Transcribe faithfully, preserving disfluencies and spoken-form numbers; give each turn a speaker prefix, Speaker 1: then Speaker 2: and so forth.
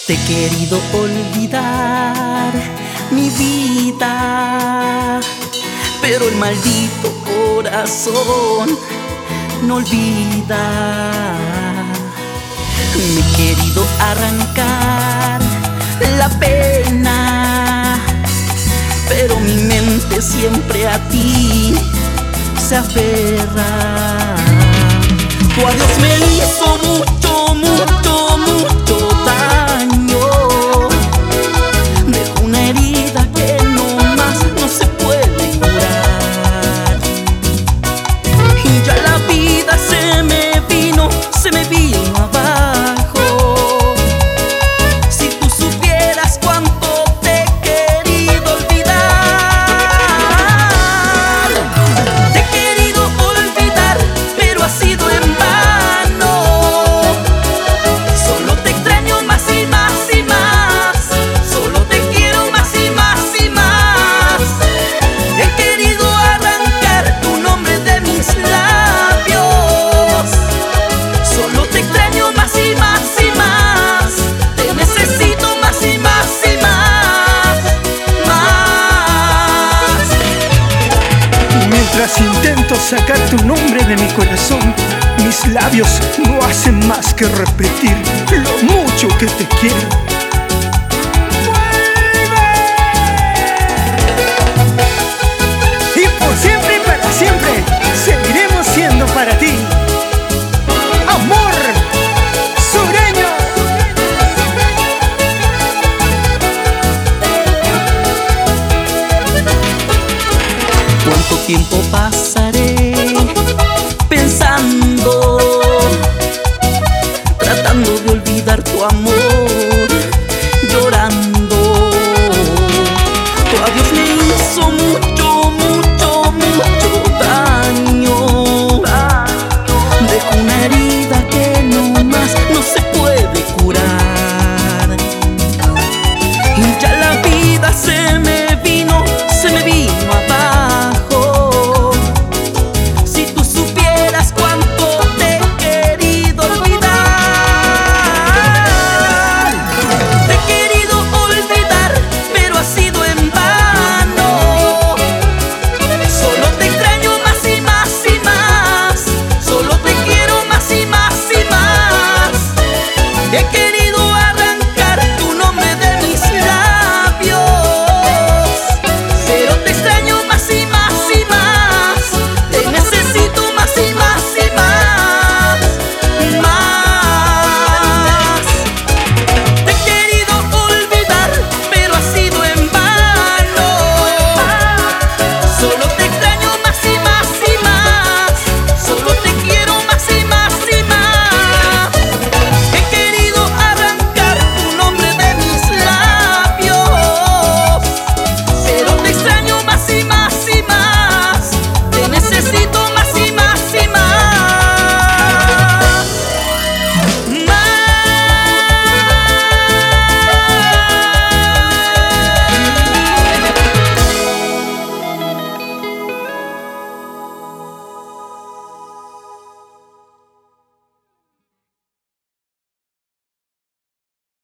Speaker 1: Te he querido olvidar, mi vida, pero el maldito corazón no olvida. Me he querido arrancar la pena, pero mi mente siempre a ti se aferra. Tu adiós me hizo mucho, mucho, mucho daño. Dejó una herida que no más no se puede curar. Y ya la vida se me vino, se me vino abajo. Si tú supieras cuánto te he querido olvidar. Te he querido olvidar, pero ha sido en vano. Solo te extraño más y más y más. Solo te quiero más y más y más. He querido arrancar tu nombre de mis labios. Solo te extraño más y más y más. Te necesito más y más y más. Más.
Speaker 2: Mientras intento sacar tu nombre de mi corazón, mis labios no hacen más que repetir lo mucho que te quiero. Y por siempre y para siempre seguiremos siendo para ti amor sureño.
Speaker 1: ¿Cuánto tiempo pasaré pensando, tratando de olvidar tu amor?